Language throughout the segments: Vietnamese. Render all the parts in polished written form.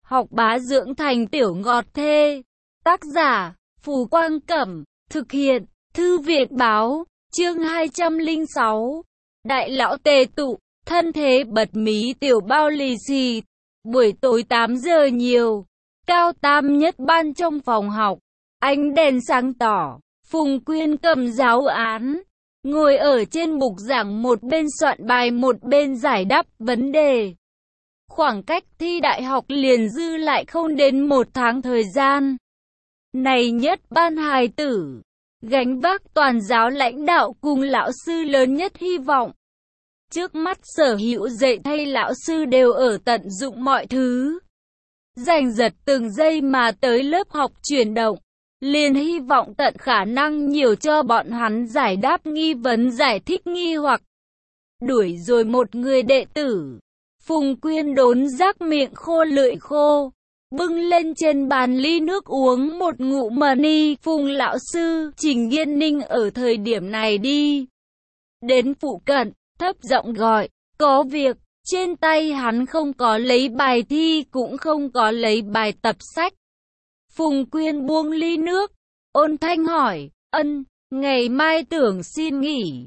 học bá dưỡng thành tiểu ngọt thê. Tác giả, Phù Quang Cẩm, thực hiện, Thư viện Báo, chương 206. Đại lão tề tụ, thân thế bật mí tiểu bao lì xì. Buổi tối 8 giờ nhiều, cao tam nhất ban trong phòng học, ánh đèn sáng tỏ, Phùng Quyên cầm giáo án, ngồi ở trên bục giảng một bên soạn bài một bên giải đáp vấn đề. Khoảng cách thi đại học liền dư lại không đến 1 tháng thời gian. Này nhất ban hài tử, gánh vác toàn giáo lãnh đạo cùng lão sư lớn nhất hy vọng. Trước mắt sở hữu dạy thay lão sư đều ở tận dụng mọi thứ, giành giật từng giây mà tới lớp học chuyển động, liền hy vọng tận khả năng nhiều cho bọn hắn giải đáp nghi vấn, giải thích nghi hoặc. Đuổi rồi một người đệ tử, Phùng Quyên đốn rác miệng khô lưỡi khô, bưng lên trên bàn ly nước uống một ngụm mà ni. Phùng lão sư, Trình Yên Ninh ở thời điểm này đi đến phụ cận, thấp giọng gọi, có việc. Trên tay hắn không có lấy bài thi cũng không có lấy bài tập sách. Phùng Quyên buông ly nước, ôn thanh hỏi, ân, ngày mai tưởng xin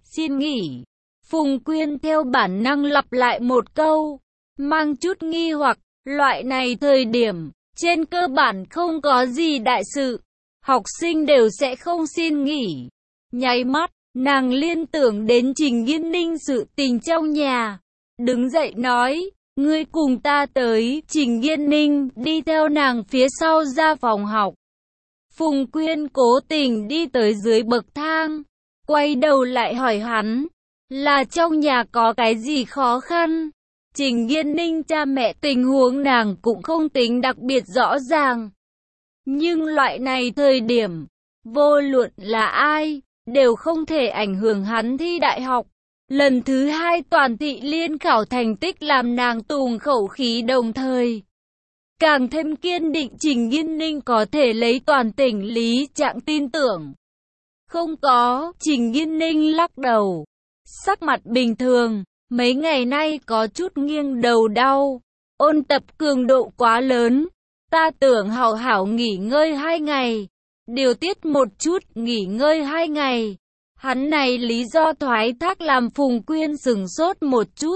nghỉ. Phùng Quyên theo bản năng lặp lại một câu, mang chút nghi hoặc, loại này thời điểm, trên cơ bản không có gì đại sự, học sinh đều sẽ không xin nghỉ. Nháy mắt, nàng liên tưởng đến Trình Yên Ninh sự tình trong nhà. Đứng dậy nói, ngươi cùng ta tới. Trình Yên Ninh đi theo nàng phía sau ra phòng học. Phùng Quyên cố tình đi tới dưới bậc thang, quay đầu lại hỏi hắn, là trong nhà có cái gì khó khăn? Trình Yên Ninh cha mẹ tình huống nàng cũng không tính đặc biệt rõ ràng. Nhưng loại này thời điểm, vô luận là ai, đều không thể ảnh hưởng hắn thi đại học. Lần thứ 2 toàn thị liên khảo thành tích làm nàng tùng khẩu khí, đồng thời càng thêm kiên định Trình Yên Ninh có thể lấy toàn tỉnh lý trạng tin tưởng. Không có. Trình Yên Ninh lắc đầu, sắc mặt bình thường, mấy ngày nay có chút nghiêng đầu đau, ôn tập cường độ quá lớn, ta tưởng hảo hảo nghỉ ngơi 2 ngày, điều tiết một chút, nghỉ ngơi 2 ngày. Hắn này lý do thoái thác làm Phùng Quyên sửng sốt một chút.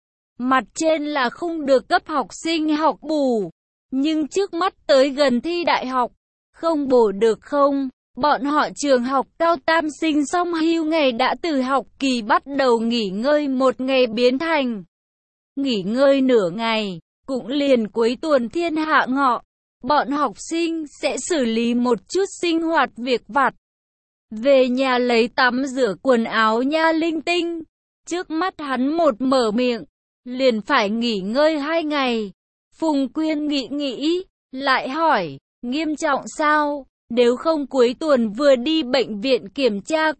Mặt trên là không được cấp học sinh học bù, nhưng trước mắt tới gần thi đại học, không bổ được không? Bọn họ trường học cao tam sinh xong hưu ngày đã từ học kỳ bắt đầu nghỉ ngơi 1 ngày biến thành nghỉ ngơi nửa ngày, cũng liền cuối tuần thiên hạ ngọ. Bọn học sinh sẽ xử lý một chút sinh hoạt việc vặt, về nhà lấy tắm rửa quần áo nha linh tinh. Trước mắt hắn một mở miệng, liền phải nghỉ ngơi 2 ngày. Phùng Quyên nghĩ, lại hỏi, nghiêm trọng sao? Nếu không cuối tuần vừa đi bệnh viện kiểm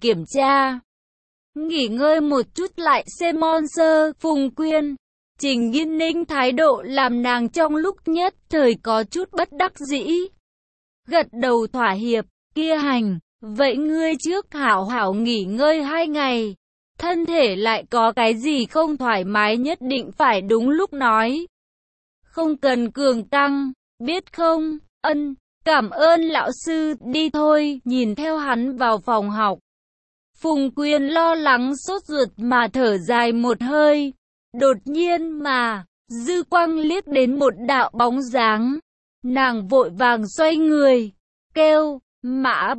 tra. Nghỉ ngơi một chút lại xem monster. Phùng Quyên, Trình Yên Ninh thái độ làm nàng trong lúc nhất thời có chút bất đắc dĩ. Gật đầu thỏa hiệp, kia hành. Vậy ngươi trước hảo hảo nghỉ ngơi 2 ngày, thân thể lại có cái gì không thoải mái nhất định phải đúng lúc nói. Không cần cường căng, biết không? Ân, cảm ơn lão sư, đi thôi. Nhìn theo hắn vào phòng học, Phùng Quyên lo lắng sốt ruột mà thở dài một hơi. Đột nhiên mà, dư quang liếc đến một đạo bóng dáng, nàng vội vàng xoay người, kêu, Mã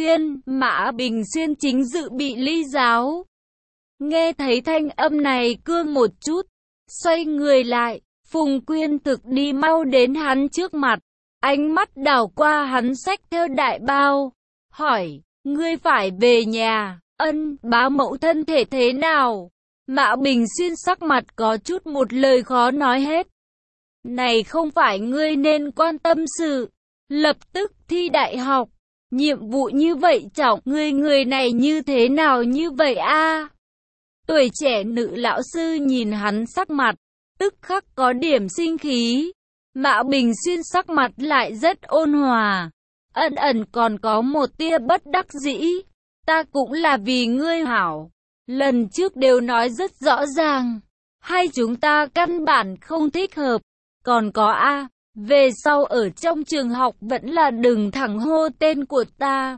Bình Xuyên chính dự bị ly giáo. Nghe thấy thanh âm này cương một chút, xoay người lại, Phùng Quyên thực đi mau đến hắn trước mặt, ánh mắt đảo qua hắn xách theo đại bao, hỏi, ngươi phải về nhà? Ân, bá mẫu thân thể thế nào? Mã Bình Xuyên sắc mặt có chút một lời khó nói hết. Này không phải ngươi nên quan tâm sự, lập tức thi đại học. Nhiệm vụ như vậy trọng, người này như thế nào như vậy a? Tuổi trẻ nữ lão sư nhìn hắn sắc mặt, tức khắc có điểm sinh khí. Mã Bình Xuyên sắc mặt lại rất ôn hòa, ẩn ẩn còn có một tia bất đắc dĩ. Ta cũng là vì ngươi hảo, lần trước đều nói rất rõ ràng, hai chúng ta căn bản không thích hợp. Còn có Về sau ở trong trường học vẫn là đừng thẳng hô tên của ta.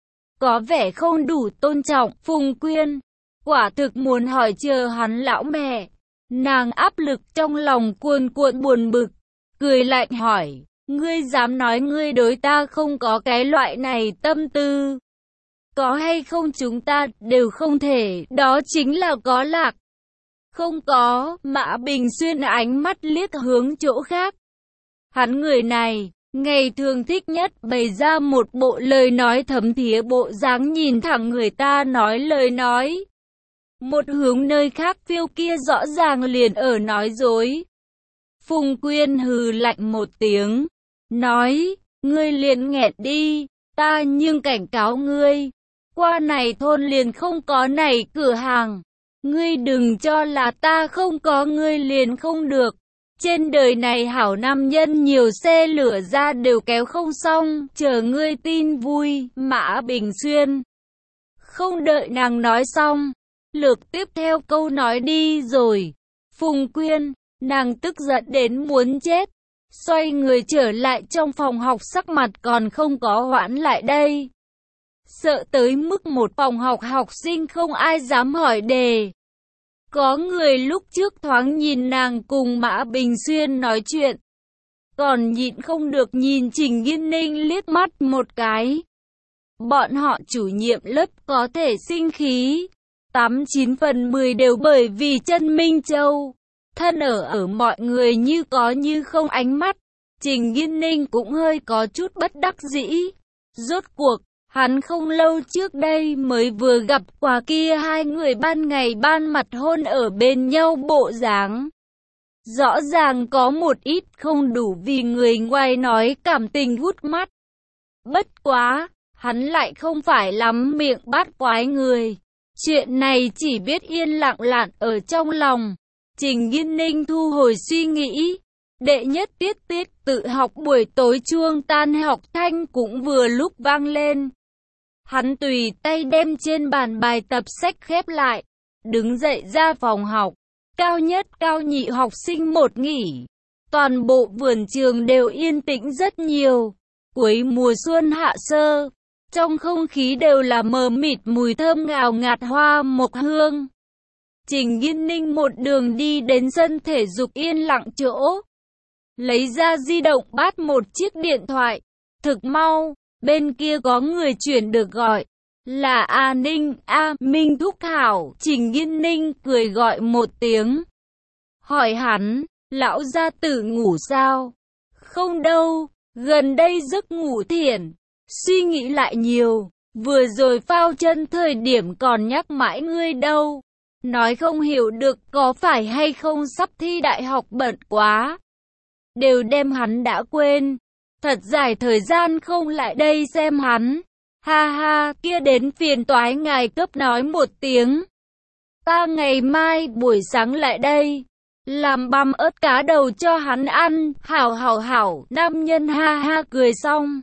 Có vẻ không đủ tôn trọng. Phùng Quyên quả thực muốn hỏi chờ hắn lão mẹ. Nàng áp lực trong lòng cuồn cuộn buồn bực, cười lạnh hỏi, ngươi dám nói ngươi đối ta không có cái loại này tâm tư? Có hay không chúng ta đều không thể, đó chính là có lạc. Không có. Mã Bình Xuyên ánh mắt liếc hướng chỗ khác. Hắn người này, ngày thường thích nhất bày ra một bộ lời nói thấm thía bộ dáng nhìn thẳng người ta nói lời nói. Một hướng nơi khác phiêu kia rõ ràng liền ở nói dối. Phùng Quyên hừ lạnh một tiếng, nói, ngươi liền nghẹn đi, ta nhưng cảnh cáo ngươi, qua này thôn liền không có này cửa hàng. Ngươi đừng cho là ta không có ngươi liền không được. Trên đời này hảo nam nhân nhiều xe lửa ra đều kéo không xong, chờ ngươi tin vui. Mã Bình Xuyên không đợi nàng nói xong, lược tiếp theo câu nói đi rồi. Phùng Quyên, nàng tức giận đến muốn chết, xoay người trở lại trong phòng học, sắc mặt còn không có hoãn lại đây. Sợ tới mức một phòng học học sinh không ai dám hỏi đề. Có người lúc trước thoáng nhìn nàng cùng Mã Bình Xuyên nói chuyện, còn nhịn không được nhìn Trình Nghiên Ninh liếc mắt một cái. Bọn họ chủ nhiệm lớp có thể sinh khí, 89 phần 10 đều bởi vì Chân Minh Châu. Thân ở mọi người như có như không ánh mắt, Trình Nghiên Ninh cũng hơi có chút bất đắc dĩ. Rốt cuộc, hắn không lâu trước đây mới vừa gặp qua kia hai người ban ngày ban mặt hôn ở bên nhau bộ dáng. Rõ ràng có một ít không đủ vì người ngoài nói cảm tình hút mắt. Bất quá, hắn lại không phải lắm miệng bát quái người. Chuyện này chỉ biết yên lặng lặn ở trong lòng. Trình Nghiên Ninh thu hồi suy nghĩ. Đệ nhất tiết tự học buổi tối chuông tan học thanh cũng vừa lúc vang lên. Hắn tùy tay đem trên bàn bài tập sách khép lại, đứng dậy ra phòng học. Cao nhất cao nhị học sinh một nghỉ. Toàn bộ vườn trường đều yên tĩnh rất nhiều. Cuối mùa xuân hạ sơ, trong không khí đều là mờ mịt mùi thơm ngào ngạt hoa mộc hương. Trình Nghiên Ninh một đường đi đến sân thể dục yên lặng chỗ. Lấy ra di động bắt một chiếc điện thoại. Thực mau, bên kia có người chuyển được gọi. Là A Ninh, Minh thúc hảo. Trình Nghiên Ninh cười gọi một tiếng. Hỏi hắn, lão gia tử ngủ sao? Không đâu, gần đây giấc ngủ thiện. Suy nghĩ lại nhiều, vừa rồi phao chân thời điểm còn nhắc mãi ngươi đâu. Nói không hiểu được có phải hay không sắp thi đại học bận quá. Đều đem hắn đã quên. Thật dài thời gian không lại đây xem hắn. Ha ha, kia đến phiền toái ngài cấp nói một tiếng. Ta ngày mai buổi sáng lại đây. Làm băm ớt cá đầu cho hắn ăn. Hảo, nam nhân ha ha cười xong.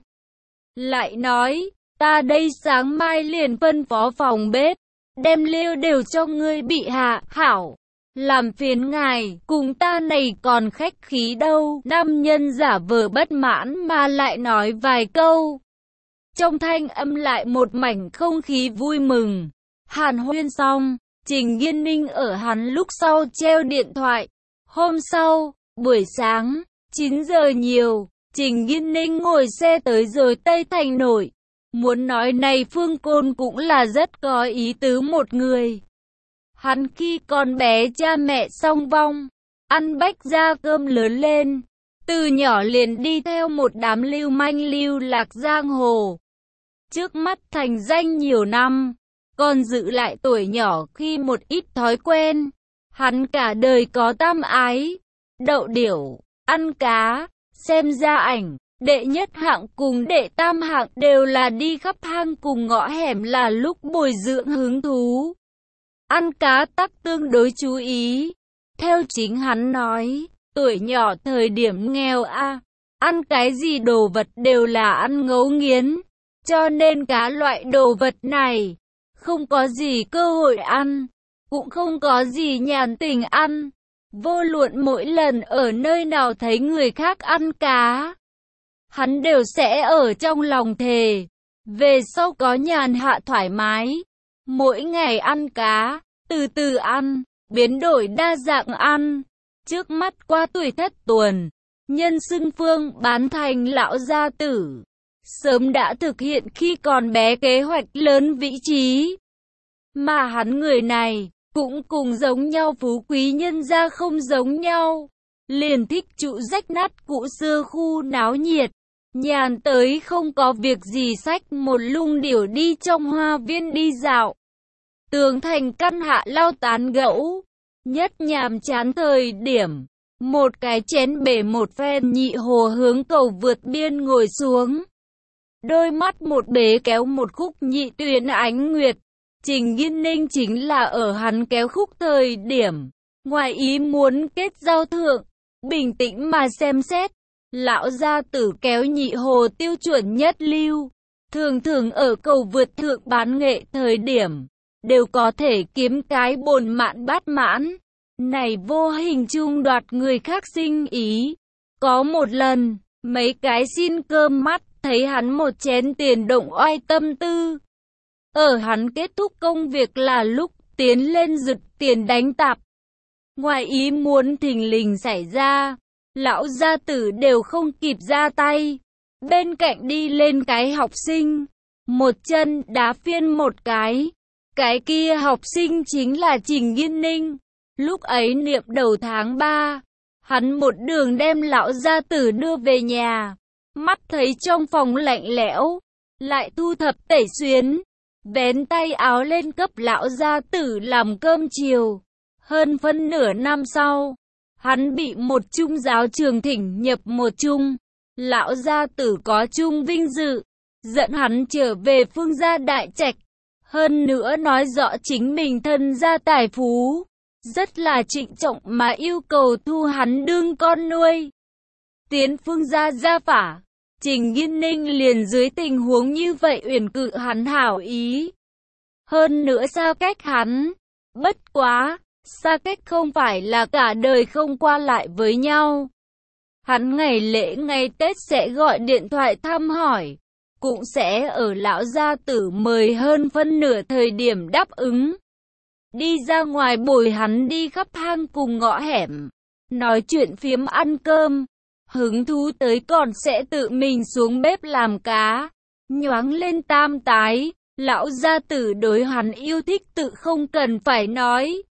Lại nói, ta đây sáng mai liền phân phó phòng bếp. Đem liêu đều cho ngươi bị hạ, hảo. Làm phiền ngài, cùng ta này còn khách khí đâu. Nam nhân giả vờ bất mãn mà lại nói vài câu. Trong thanh âm lại một mảnh không khí vui mừng. Hàn huyên xong, Trình Nghiên Ninh ở hắn lúc sau treo điện thoại. Hôm sau, buổi sáng, 9 giờ nhiều, Trình Nghiên Ninh ngồi xe tới rồi Tây Thành Nội. Muốn nói này Phương Côn cũng là rất có ý tứ một người. Hắn khi còn bé cha mẹ song vong, ăn bách gia cơm lớn lên. Từ nhỏ liền đi theo một đám lưu manh lưu lạc giang hồ. Trước mắt thành danh nhiều năm, còn giữ lại tuổi nhỏ khi một ít thói quen. Hắn cả đời có tam ái, đậu điểu, ăn cá, xem gia ảnh. Đệ nhất hạng cùng đệ tam hạng đều là đi khắp hang cùng ngõ hẻm là lúc bồi dưỡng hứng thú. Ăn cá tắc tương đối chú ý. Theo chính hắn nói, tuổi nhỏ thời điểm nghèo ăn cái gì đồ vật đều là ăn ngấu nghiến. Cho nên cá loại đồ vật này, không có gì cơ hội ăn, cũng không có gì nhàn tình ăn. Vô luận mỗi lần ở nơi nào thấy người khác ăn cá, hắn đều sẽ ở trong lòng thề, về sau có nhàn hạ thoải mái, mỗi ngày ăn cá, từ từ ăn, biến đổi đa dạng ăn. Trước mắt qua tuổi thất tuần, nhân xưng phương bán thành lão gia tử, sớm đã thực hiện khi còn bé kế hoạch lớn vĩ trí. Mà hắn người này, cũng cùng giống nhau phú quý nhân gia không giống nhau, liền thích trụ rách nát cũ xưa khu náo nhiệt, nhàn tới không có việc gì xách một lung điểu đi trong hoa viên đi dạo. Tường thành căn hạ lao tán gẫu, nhất nhàm chán thời điểm, một cái chén bể một phen nhị hồ hướng cầu vượt biên ngồi xuống. Đôi mắt một bế kéo một khúc nhị tuyền ánh nguyệt. Trình Nghiên Ninh chính là ở hắn kéo khúc thời điểm, ngoài ý muốn kết giao thượng, bình tĩnh mà xem xét. Lão gia tử kéo nhị hồ tiêu chuẩn nhất lưu, thường thường ở cầu vượt thượng bán nghệ thời điểm, đều có thể kiếm cái bồn mạn bát mãn. Này vô hình chung đoạt người khác sinh ý. Có một lần, mấy cái xin cơm mắt, thấy hắn một chén tiền động oai tâm tư. Ở hắn kết thúc công việc là lúc tiến lên giật tiền đánh tạp. Ngoài ý muốn thình lình xảy ra, lão gia tử đều không kịp ra tay. Bên cạnh đi lên cái học sinh, một chân đá phiên một cái. Cái kia học sinh chính là Trình Nghiên Ninh. Lúc ấy niệm đầu tháng 3, hắn một đường đem lão gia tử đưa về nhà. Mắt thấy trong phòng lạnh lẽo, lại thu thập tẩy xuyến, vén tay áo lên cấp lão gia tử làm cơm chiều. Hơn phân nửa năm sau, hắn bị một trung giáo trường thỉnh nhập một trung. Lão gia tử có chung vinh dự, dẫn hắn trở về Phương gia đại trạch. Hơn nữa nói rõ chính mình thân gia tài phú, rất là trịnh trọng mà yêu cầu thu hắn đương con nuôi. Tiến Phương gia gia phả, Trình Nghiên Ninh liền dưới tình huống như vậy uyển cự hắn hảo ý. Hơn nữa xa cách hắn, bất quá, xa cách không phải là cả đời không qua lại với nhau. Hắn ngày lễ ngày Tết sẽ gọi điện thoại thăm hỏi, cũng sẽ ở lão gia tử mời hơn phân nửa thời điểm đáp ứng. Đi ra ngoài bồi hắn đi khắp hang cùng ngõ hẻm, nói chuyện phiếm ăn cơm. Hứng thú tới còn sẽ tự mình xuống bếp làm cá. Nhoáng lên tam tái, lão gia tử đối hắn yêu thích tự không cần phải nói.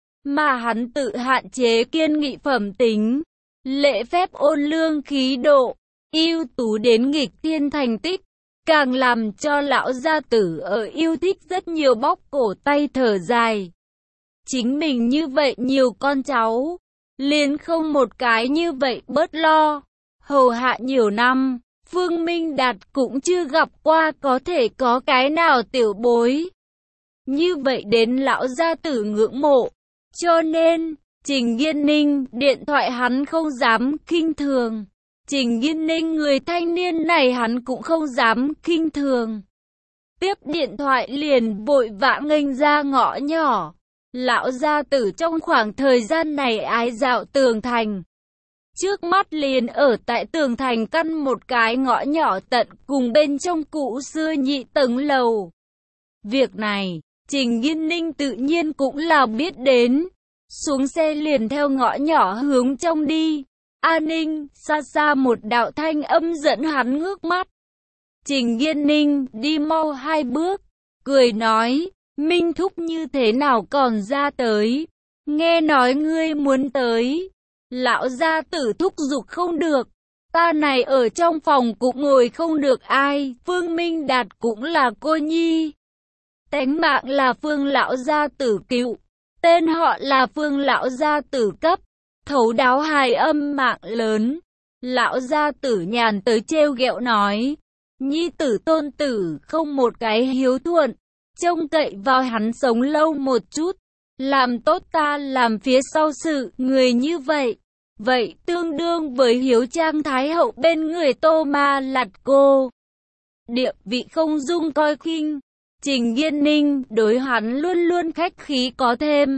Mà hắn tự hạn chế kiên nghị phẩm tính, lễ phép ôn lương khí độ, ưu tú đến nghịch thiên thành tích, càng làm cho lão gia tử ở yêu thích rất nhiều bóc cổ tay thở dài. Chính mình như vậy nhiều con cháu, liền không một cái như vậy bớt lo. Hầu hạ nhiều năm, Phương Minh Đạt cũng chưa gặp qua có thể có cái nào tiểu bối như vậy đến lão gia tử ngưỡng mộ. Cho nên, Trình Nghiên Ninh điện thoại hắn không dám khinh thường. Trình Nghiên Ninh người thanh niên này hắn cũng không dám khinh thường. Tiếp điện thoại liền vội vã nghênh ra ngõ nhỏ. Lão gia tử trong khoảng thời gian này ái dạo tường thành. Trước mắt liền ở tại tường thành căn một cái ngõ nhỏ tận cùng bên trong cũ xưa nhị tầng lầu. Việc này, Trình Nghiên Ninh tự nhiên cũng là biết đến. Xuống xe liền theo ngõ nhỏ hướng trong đi. An ninh, xa xa một đạo thanh âm dẫn hắn ngước mắt. Trình Nghiên Ninh đi mau 2 bước, cười nói, Minh thúc như thế nào còn ra tới, nghe nói ngươi muốn tới. Lão gia tử thúc giục không được, ta này ở trong phòng cũng ngồi không được ai, Phương Minh Đạt cũng là cô nhi. Tánh mạng là Phương lão gia tử cựu, tên họ là Phương lão gia tử cấp, thấu đáo hài âm mạng lớn. Lão gia tử nhàn tới trêu ghẹo nói, nhi tử tôn tử không một cái hiếu thuận, trông cậy vào hắn sống lâu một chút, làm tốt ta làm phía sau sự, người như vậy. Vậy tương đương với hiếu trang thái hậu bên người Tô Ma Lạt cô. Địa vị không dung coi khinh. Trình Nghiên Ninh đối hắn luôn luôn khách khí có thêm.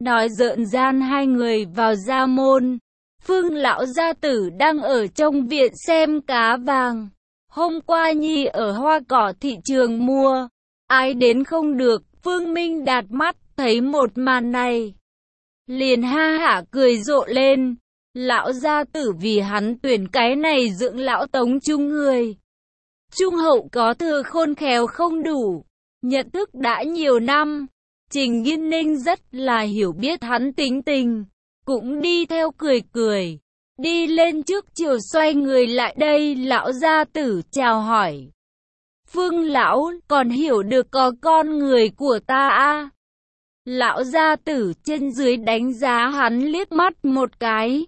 nói rợn gian hai người vào gia môn. Phương lão gia tử đang ở trong viện xem cá vàng. Hôm qua Nhi ở hoa cỏ thị trường mua, ai đến không được. Phương Minh Đạt mắt thấy một màn này, liền ha hả cười rộ lên. Lão gia tử vì hắn tuyển cái này dưỡng lão Tống Trung người trung hậu có thừa khôn khéo không đủ, nhận thức đã nhiều năm. Trình Nghiên Ninh rất là hiểu biết hắn tính tình, cũng đi theo cười cười, đi lên trước chiều xoay người lại đây. Lão gia tử chào hỏi. Phương lão còn hiểu được có con người của ta à? Lão gia tử trên dưới đánh giá hắn liếc mắt một cái,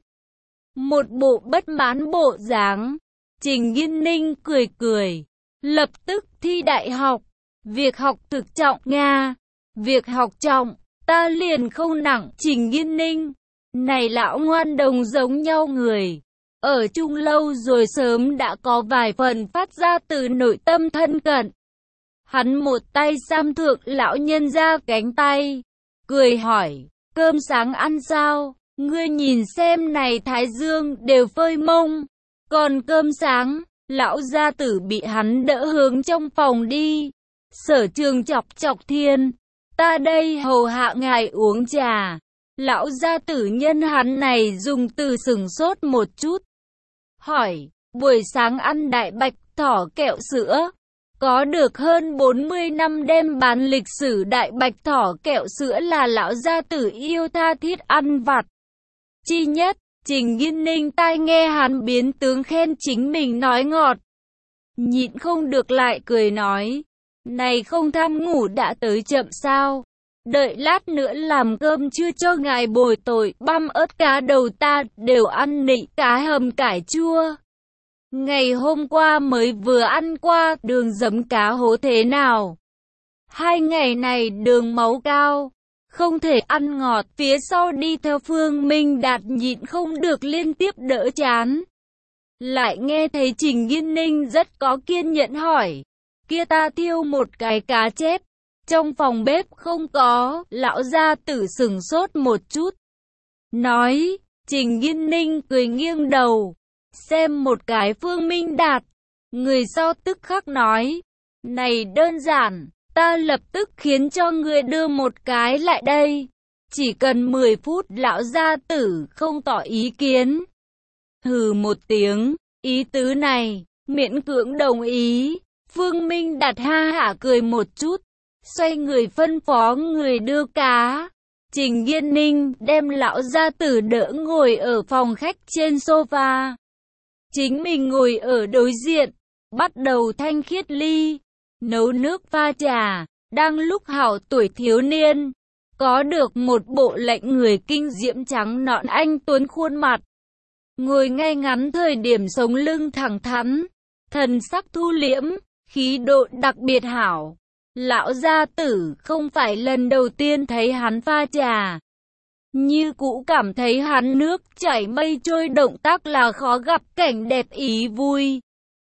một bộ bất mãn bộ dáng. Trình Nghiên Ninh cười cười, lập tức thi đại học, việc học thực trọng nha, việc học trọng, ta liền không nặng. Trình Nghiên Ninh, này lão ngoan đồng giống nhau người, ở chung lâu rồi sớm đã có vài phần phát ra từ nội tâm thân cận. Hắn một tay giam thượng lão nhân ra cánh tay, cười hỏi, cơm sáng ăn sao? Ngươi nhìn xem này thái dương đều phơi mông, còn cơm sáng. Lão gia tử bị hắn đỡ hướng trong phòng đi. Sở Trường chọc chọc Thiên, ta đây hầu hạ ngài uống trà. Lão gia tử nhân hắn này dùng từ sừng sốt một chút, hỏi, buổi sáng ăn đại bạch thỏ kẹo sữa, có được hơn 40 năm đem bán lịch sử đại bạch thỏ kẹo sữa là lão gia tử yêu tha thiết ăn vặt chi nhất. Trình Nghiên Ninh tai nghe hắn biến tướng khen chính mình nói ngọt, nhịn không được lại cười nói, này không tham ngủ đã tới chậm sao? Đợi lát nữa làm cơm trưa cho ngài bồi tội. Băm ớt cá đầu ta đều ăn nị, cá hầm cải chua ngày hôm qua mới vừa ăn qua, đường giấm cá hố thế nào? 2 ngày này đường máu cao, không thể ăn ngọt. Phía sau đi theo Phương Minh Đạt nhịn không được liên tiếp đỡ chán. Lại nghe thấy Trình Nghiên Ninh rất có kiên nhẫn hỏi, kia ta thiêu một cái cá chép, trong phòng bếp không có. Lão gia tử sửng sốt một chút, nói. Trình Nghiên Ninh cười nghiêng đầu, xem một cái Phương Minh Đạt. Người sau tức khắc nói, này đơn giản, ta lập tức khiến cho người đưa một cái lại đây. Chỉ cần 10 phút. Lão gia tử không tỏ ý kiến, hừ một tiếng, ý tứ này, miễn cưỡng đồng ý. Phương Minh Đạt ha hả cười một chút, xoay người phân phó người đưa cá. Trình Nghiên Ninh đem lão gia tử đỡ ngồi ở phòng khách trên sofa, chính mình ngồi ở đối diện, bắt đầu thanh khiết ly, nấu nước pha trà. Đang lúc hảo tuổi thiếu niên, có được một bộ lệnh người kinh diễm trắng nõn anh tuấn khuôn mặt, ngồi ngay ngắn thời điểm sống lưng thẳng thắn, thần sắc thu liễm, khí độ đặc biệt hảo. Lão gia tử không phải lần đầu tiên thấy hắn pha trà, như cũ cảm thấy hắn nước chảy mây trôi động tác là khó gặp cảnh đẹp ý vui.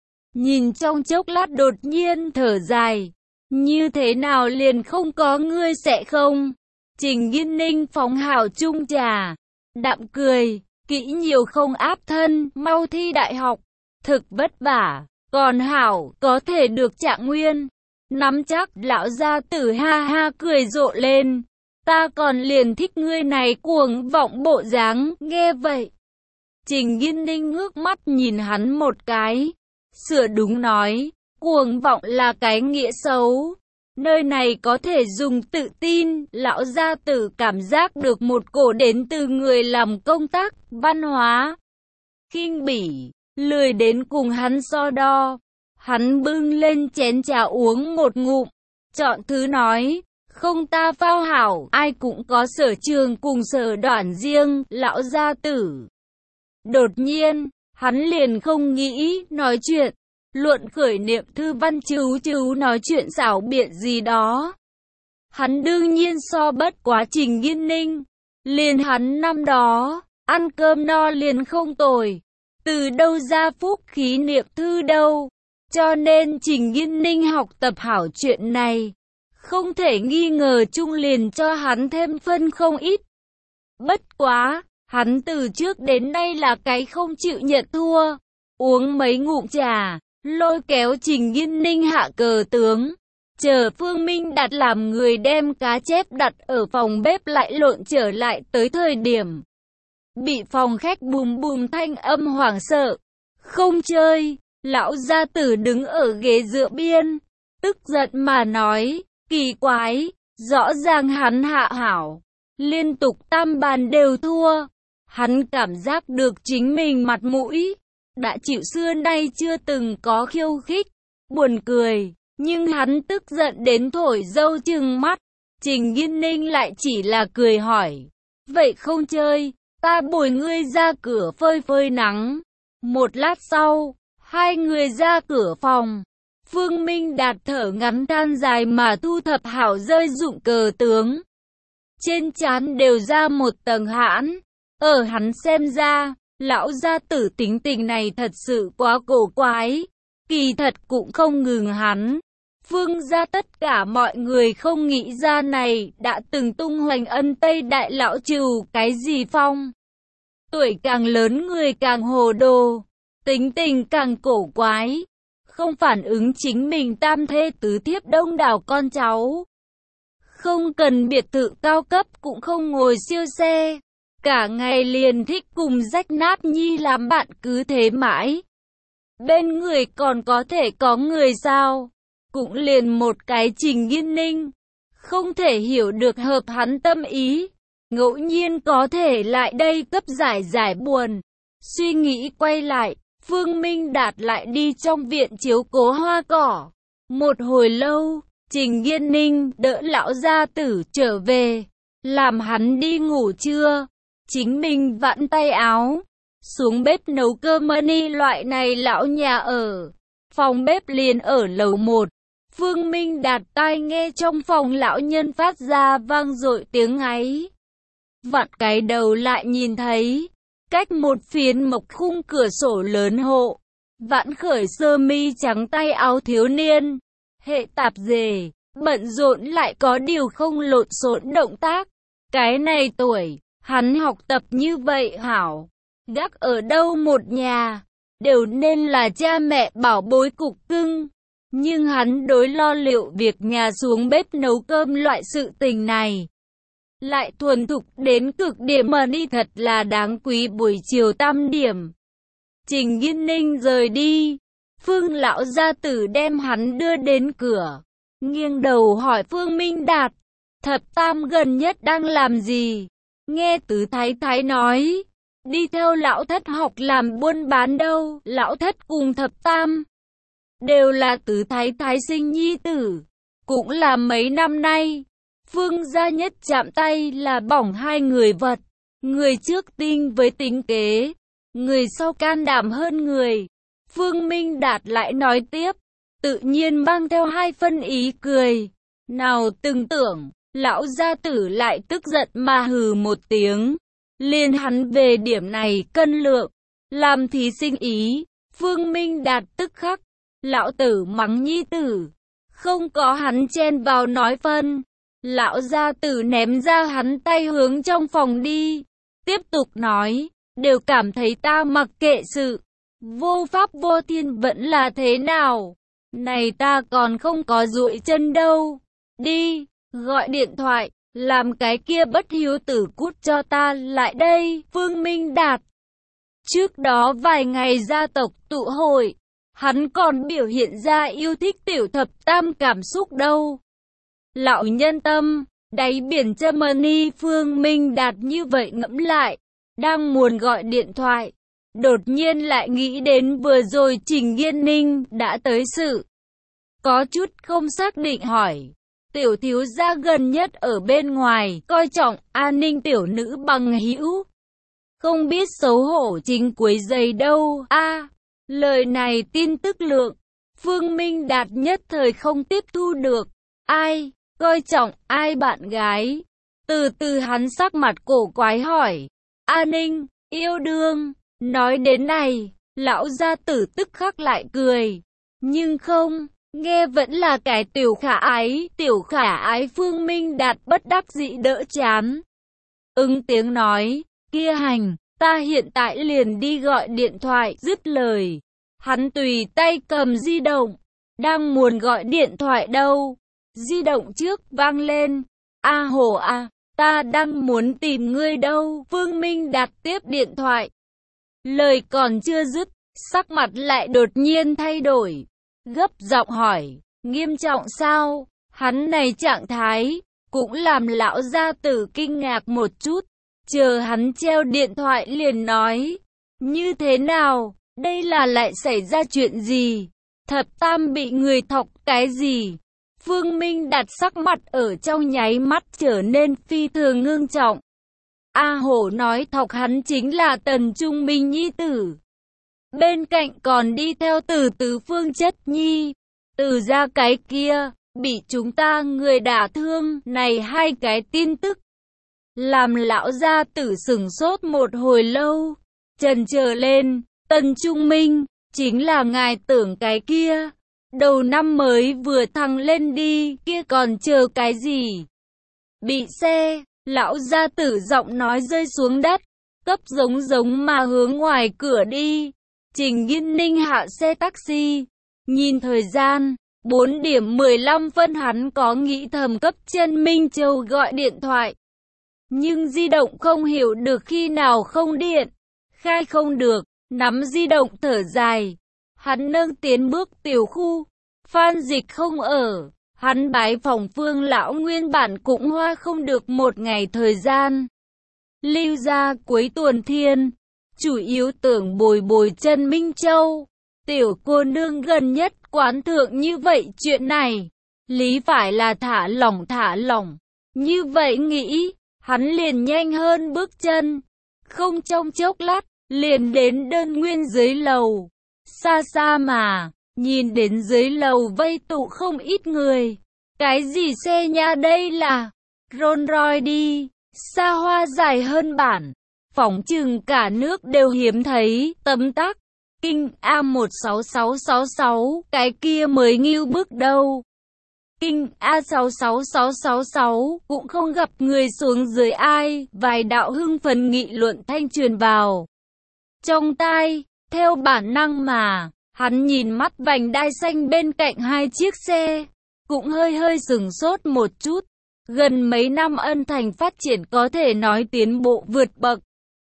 Nhìn trong chốc lát đột nhiên thở dài, như thế nào liền không có ngươi sẽ không? Trình Nghiên Ninh phóng hảo chung trà, đạm cười, kỹ nhiều không áp thân, mau thi đại học, thực vất vả, còn hảo, có thể được trạng nguyên. Nắm chắc. Lão gia tử ha ha cười rộ lên, ta còn liền thích ngươi này cuồng vọng bộ dáng. Nghe vậy, Trình Nghiên Ninh ngước mắt nhìn hắn một cái, sửa đúng nói, cuồng vọng là cái nghĩa xấu, nơi này có thể dùng tự tin. Lão gia tử cảm giác được một cổ đến từ người làm công tác văn hóa khinh bỉ, lười đến cùng hắn so đo. Hắn bưng lên chén trà uống một ngụm, chọn thứ nói, không ta phao hảo, ai cũng có sở trường cùng sở đoản riêng. Lão gia tử đột nhiên, hắn liền không nghĩ nói chuyện, luận khởi niệm thư văn chú nói chuyện xảo biện gì đó. Hắn đương nhiên so bất quá Trình Nghiên Ninh, liền hắn năm đó, ăn cơm no liền không tồi, từ đâu ra phúc khí niệm thư đâu. Cho nên Trình Nghiên Ninh học tập hảo chuyện này, không thể nghi ngờ chung liền cho hắn thêm phân không ít. Bất quá, hắn từ trước đến nay là cái không chịu nhận thua. Uống mấy ngụm trà, lôi kéo Trình Nghiên Ninh hạ cờ tướng. Chờ Phương Minh Đạt làm người đem cá chép đặt ở phòng bếp lại lộn trở lại tới thời điểm. Bị phòng khách bùm bùm thanh âm hoảng sợ. Không chơi, lão gia tử đứng ở ghế dựa biên. Tức giận mà nói, kỳ quái, rõ ràng hắn hạ hảo. Liên tục tam bàn đều thua. Hắn cảm giác được chính mình mặt mũi. Đã chịu xưa nay chưa từng có khiêu khích. Buồn cười. Nhưng hắn tức giận đến thổi dâu trừng mắt. Trình Nghiên Ninh lại chỉ là cười hỏi. Vậy không chơi, ta bồi ngươi ra cửa phơi phơi nắng. Một lát sau, hai người ra cửa phòng. Phương Minh Đạt thở ngắn than dài mà thu thập hảo rơi dụng cờ tướng. Trên trán đều ra một tầng hãn. Ở hắn xem ra, lão gia tử tính tình này thật sự quá cổ quái. Kỳ thật cũng không ngừng hắn. Phương gia tất cả mọi người không nghĩ ra này đã từng tung hoành ân Tây Đại lão trừ cái gì phong. Tuổi càng lớn người càng hồ đồ, tính tình càng cổ quái, không phản ứng chính mình tam thê tứ thiếp đông đảo con cháu. Không cần biệt thự cao cấp cũng không ngồi siêu xe, cả ngày liền thích cùng rách nát nhi làm bạn cứ thế mãi. Bên người còn có thể có người sao? Cũng liền một cái Trình Nghiên Ninh, không thể hiểu được hợp hắn tâm ý, ngẫu nhiên có thể lại đây cấp giải buồn. Suy nghĩ quay lại, Phương Minh Đạt lại đi trong viện chiếu cố hoa cỏ. Một hồi lâu, Trình Nghiên Ninh đỡ lão gia tử trở về, làm hắn đi ngủ trưa, chính mình vặn tay áo, xuống bếp nấu cơm mani loại này lão nhà ở. Phòng bếp liền ở lầu 1. Phương Minh Đạt tai nghe trong phòng lão nhân phát ra vang dội tiếng ngáy. Vặn cái đầu lại nhìn thấy, cách một phiến mộc khung cửa sổ lớn hộ, vặn khởi sơ mi trắng tay áo thiếu niên, hệ tạp dề, bận rộn lại có điều không lộn xộn động tác. Cái này tuổi, hắn học tập như vậy hảo, gác ở đâu một nhà, đều nên là cha mẹ bảo bối cục cưng. Nhưng hắn đối lo liệu việc nhà xuống bếp nấu cơm loại sự tình này, lại thuần thục đến cực điểm mà đi thật là đáng quý. Buổi chiều tam điểm, Trình Nghiên Ninh rời đi, Phương lão gia tử đem hắn đưa đến cửa, nghiêng đầu hỏi Phương Minh Đạt, thập tam gần nhất đang làm gì? Nghe tứ thái thái nói, đi theo lão thất học làm buôn bán đâu. Lão thất cùng thập tam đều là tứ thái thái sinh nhi tử, cũng là mấy năm nay, Phương gia nhất chạm tay là bỏng hai người vật, người trước tinh với tính kế, người sau can đảm hơn người. Phương Minh Đạt lại nói tiếp, tự nhiên mang theo hai phân ý cười, nào từng tưởng, lão gia tử lại tức giận mà hừ một tiếng, liền hắn về điểm này cân lượng, làm thí sinh ý. Phương Minh Đạt tức khắc, lão tử mắng nhi tử, không có hắn chen vào nói phân. Lão gia tử ném ra hắn tay hướng trong phòng đi, tiếp tục nói, đều cảm thấy ta mặc kệ sự vô pháp vô thiên vẫn là thế nào, này ta còn không có duỗi chân đâu, đi, gọi điện thoại, làm cái kia bất hiếu tử cút cho ta lại đây. Phương Minh Đạt trước đó vài ngày gia tộc tụ hội, hắn còn biểu hiện ra yêu thích tiểu thập tam cảm xúc đâu. Lão nhân tâm, đáy biển Germany. Phương Minh Đạt như vậy ngẫm lại, đang muốn gọi điện thoại, đột nhiên lại nghĩ đến vừa rồi Trình Nghiên Ninh đã tới sự. Có chút không xác định hỏi, tiểu thiếu gia gần nhất ở bên ngoài, coi trọng an ninh tiểu nữ bằng hữu. Không biết xấu hổ chính quấy giày đâu a. Lời này tin tức lượng, Phương Minh Đạt nhất thời không tiếp thu được. Ai, coi trọng ai bạn gái? Từ từ hắn sắc mặt cổ quái hỏi. An ninh, yêu đương. Nói đến này, lão gia tử tức khắc lại cười. Nhưng không, nghe vẫn là cái tiểu khả ái. Tiểu khả ái. Phương Minh Đạt bất đắc dĩ đỡ chán. ứng tiếng nói, kia hành, ta hiện tại liền đi gọi điện thoại. Dứt lời, hắn tùy tay cầm di động, đang muốn gọi điện thoại đâu. Di động trước vang lên, a Hồ à, ta đang muốn tìm ngươi đâu. Vương Minh Đạt tiếp điện thoại. Lời còn chưa dứt, sắc mặt lại đột nhiên thay đổi, gấp giọng hỏi, nghiêm trọng sao? Hắn này trạng thái, cũng làm lão gia tử kinh ngạc một chút. Chờ hắn treo điện thoại liền nói, như thế nào, đây là lại xảy ra chuyện gì? Thập Tam bị người thọc cái gì? Vương Minh Đạt sắc mặt ở trong nháy mắt trở nên phi thường ngưng trọng. A Hổ nói thọc hắn chính là Tần Trung Minh nhi tử. Bên cạnh còn đi theo Từ Tứ Phương Chất Nhi. Từ ra cái kia, bị chúng ta người đả thương. Này hai cái tin tức làm lão gia tử sửng sốt một hồi lâu. Chần chờ lên, Tần Trung Minh, chính là ngài tưởng cái kia. Đầu năm mới vừa thăng lên đi, kia còn chờ cái gì? Bị xe, lão gia tử giọng nói rơi xuống đất, cấp giống mà hướng ngoài cửa đi. Trình Nghiên Ninh hạ xe taxi, nhìn thời gian, 4 điểm 15 phân hắn có nghĩ thầm cấp Trần Minh Châu gọi điện thoại. Nhưng di động không hiểu được khi nào không điện, khai không được, nắm di động thở dài. Hắn nâng tiến bước tiểu khu, Phan Dịch không ở, hắn bái phòng Phương lão nguyên bản cũng hoa không được một ngày thời gian. Lưu ra cuối tuần thiên, chủ yếu tưởng bồi Trần Minh Châu. Tiểu cô nương gần nhất quán thượng như vậy chuyện này, lý phải là thả lỏng. Như vậy nghĩ, hắn liền nhanh hơn bước chân. Không trong chốc lát, liền đến đơn nguyên dưới lầu. Xa xa mà, nhìn đến dưới lầu vây tụ không ít người. Cái gì xe nha, đây là Rolls Royce đi, xa hoa dài hơn bản. Phỏng chừng cả nước đều hiếm thấy, tấm tắc. Kinh A16666, cái kia mới ngưu bức đâu. Kinh A66666, cũng không gặp người xuống dưới ai, vài đạo hưng phấn nghị luận thanh truyền vào trong tai, theo bản năng mà, hắn nhìn mắt vành đai xanh bên cạnh hai chiếc xe, cũng hơi sửng sốt một chút. Gần mấy năm Ân Thành phát triển có thể nói tiến bộ vượt bậc.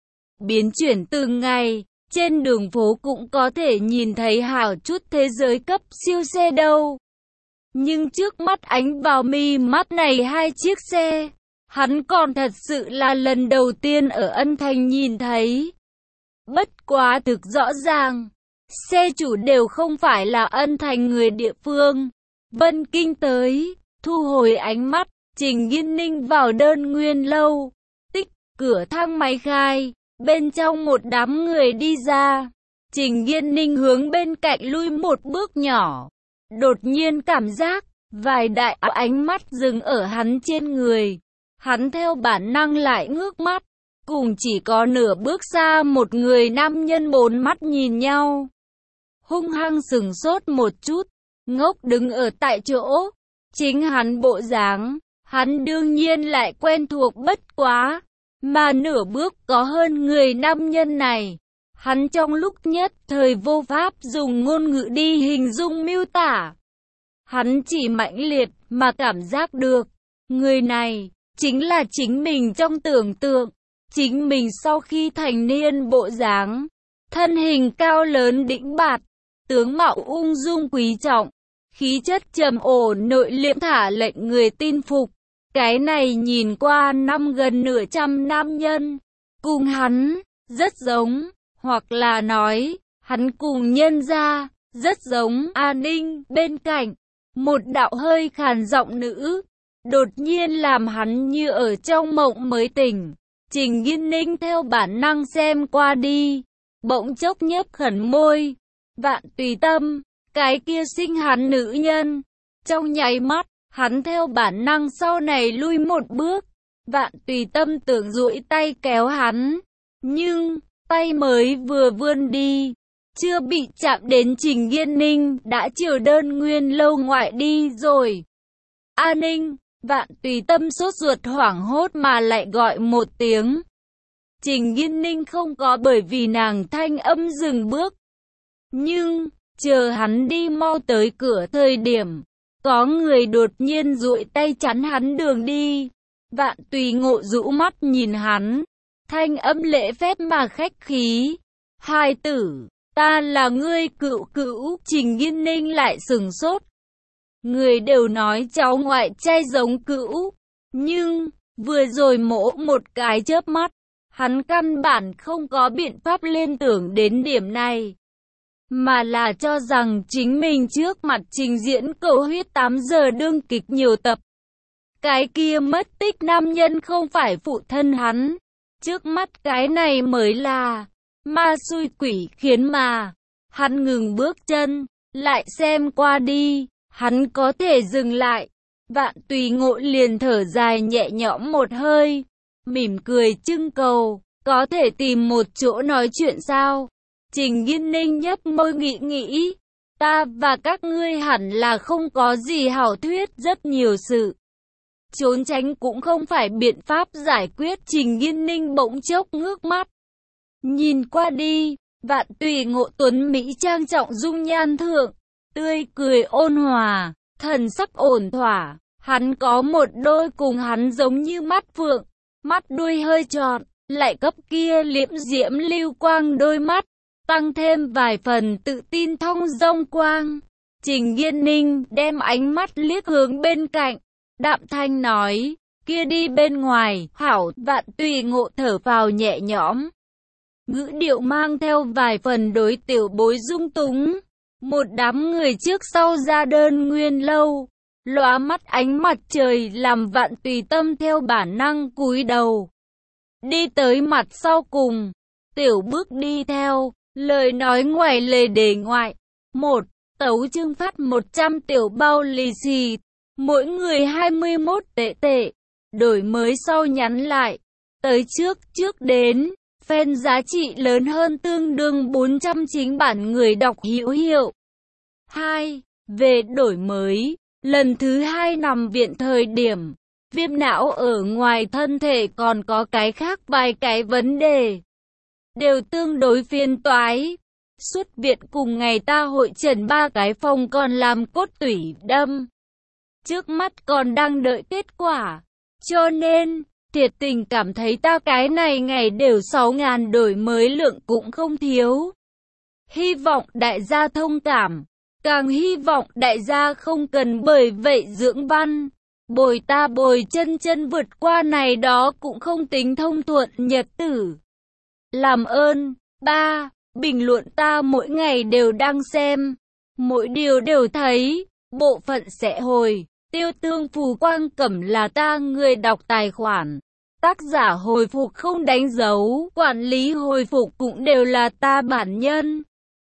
Biến chuyển từng ngày, trên đường phố cũng có thể nhìn thấy hảo chút thế giới cấp siêu xe đâu. Nhưng trước mắt ánh vào mi mắt này hai chiếc xe, hắn còn thật sự là lần đầu tiên ở Ân Thành nhìn thấy. Bất quá thực rõ ràng, xe chủ đều không phải là Ân Thành người địa phương. Vân Kinh tới, thu hồi ánh mắt, Trình Nghiên Ninh vào đơn nguyên lâu. Tích, cửa thang máy khai, bên trong một đám người đi ra. Trình Nghiên Ninh hướng bên cạnh lui một bước nhỏ. Đột nhiên cảm giác, vài đại ánh mắt dừng ở hắn trên người. Hắn theo bản năng lại ngước mắt. Cùng chỉ có nửa bước xa một người nam nhân bốn mắt nhìn nhau. Hung hăng sửng sốt một chút, ngốc đứng ở tại chỗ. Chính hắn bộ dáng, hắn đương nhiên lại quen thuộc bất quá. Mà nửa bước có hơn người nam nhân này. Hắn trong lúc nhất thời vô pháp dùng ngôn ngữ đi hình dung miêu tả. Hắn chỉ mãnh liệt mà cảm giác được. Người này, chính là chính mình trong tưởng tượng. Chính mình sau khi thành niên bộ dáng. Thân hình cao lớn đĩnh bạt. Tướng mạo ung dung quý trọng. Khí chất trầm ổn nội liễm thả lệnh người tin phục. Cái này nhìn qua năm gần nửa trăm nam nhân. Cùng hắn, rất giống. Hoặc là nói, hắn cùng nhân gia, rất giống. An Ninh, bên cạnh, một đạo hơi khàn giọng nữ, đột nhiên làm hắn như ở trong mộng mới tỉnh. Trình Nghiên Ninh theo bản năng xem qua đi, bỗng chốc nhếch khẩn môi. Vạn Tùy Tâm, cái kia sinh hắn nữ nhân. Trong nháy mắt, hắn theo bản năng sau này lui một bước. Vạn Tùy Tâm tưởng duỗi tay kéo hắn, nhưng tay mới vừa vươn đi, chưa bị chạm đến Trình Nghiên Ninh đã chiều đơn nguyên lâu ngoại đi rồi. A Ninh, Vạn Tùy Tâm sốt ruột hoảng hốt mà lại gọi một tiếng. Trình Nghiên Ninh không có, bởi vì nàng thanh âm dừng bước. Nhưng, chờ hắn đi mau tới cửa thời điểm, có người đột nhiên duỗi tay chắn hắn đường đi. Vạn Tùy Ngộ rũ mắt nhìn hắn, thanh âm lễ phép mà khách khí. Hai tử, ta là ngươi cữu cữu. Trình Nghiên Ninh lại sửng sốt. Người đều nói cháu ngoại trai giống cữu, nhưng vừa rồi mỗ một cái chớp mắt, hắn căn bản không có biện pháp liên tưởng đến điểm này, mà là cho rằng chính mình trước mặt trình diễn cầu huyết 8 giờ đương kịch nhiều tập. Cái kia mất tích nam nhân không phải phụ thân hắn, trước mắt cái này mới là ma xui quỷ khiến mà. Hắn ngừng bước chân, lại xem qua đi, hắn có thể dừng lại. Vạn Tùy Ngộ liền thở dài nhẹ nhõm một hơi, mỉm cười trưng cầu, có thể tìm một chỗ nói chuyện sao? Trình Nghiên Ninh nhấp môi nghĩ, ta và các ngươi hẳn là không có gì hảo thuyết, rất nhiều sự trốn tránh cũng không phải biện pháp giải quyết. Trình Nghiên Ninh bỗng chốc ngước mắt, nhìn qua đi, Vạn Tùy Ngộ tuấn mỹ trang trọng dung nhan thượng, tươi cười ôn hòa, thần sắc ổn thỏa. Hắn có một đôi cùng hắn giống như mắt phượng, mắt đuôi hơi tròn, lại cấp kia liễm diễm lưu quang đôi mắt, tăng thêm vài phần tự tin thong dong quang. Trình Nghiên Ninh đem ánh mắt liếc hướng bên cạnh, đạm thanh nói, kia đi bên ngoài, hảo. Vạn Tùy Ngộ thở vào nhẹ nhõm, ngữ điệu mang theo vài phần đối tiểu bối dung túng. Một đám người trước sau ra đơn nguyên lâu, lóa mắt ánh mặt trời làm Vạn Tùy Tâm theo bản năng cúi đầu, đi tới mặt sau cùng, tiểu bước đi theo, lời nói ngoài lề đề ngoại. Một, tấu chương phát 100 tiểu bao lì xì, mỗi người 21 tệ, đổi mới sau nhắn lại, tới trước đến, fan giá trị lớn hơn tương đương 400 chính bản người đọc hữu hiệu. 2. Về đổi mới, lần thứ 2 nằm viện thời điểm, viêm não ở ngoài thân thể còn có cái khác vài cái vấn đề, đều tương đối phiền toái. Xuất viện cùng ngày ta hội trần 3 cái phòng còn làm cốt tủy đâm. Trước mắt còn đang đợi kết quả, cho nên thiệt tình cảm thấy ta cái này ngày đều 6.000 đổi mới lượng cũng không thiếu. Hy vọng đại gia thông cảm, càng hy vọng đại gia không cần bởi vậy dưỡng văn, bồi ta bồi chân vượt qua này đó cũng không tính thông thuận nhật tử. Làm ơn. 3. Bình luận ta mỗi ngày đều đang xem, mỗi điều đều thấy, bộ phận sẽ hồi, tiêu tương Phù Quang Cẩm là ta người đọc tài khoản, tác giả hồi phục không đánh dấu, quản lý hồi phục cũng đều là ta bản nhân.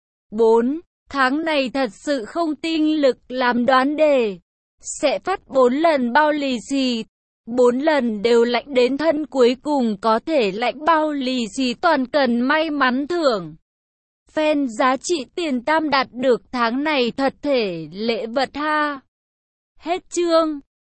4. Tháng này thật sự không tinh lực làm đoán đề, sẽ phát 4 lần bao lì xì, 4 lần đều lãnh đến thân, cuối cùng có thể lãnh bao lì xì toàn cần may mắn thưởng. Fan giá trị tiền tam đạt được tháng này thật thể lễ vật ha. Hết chương.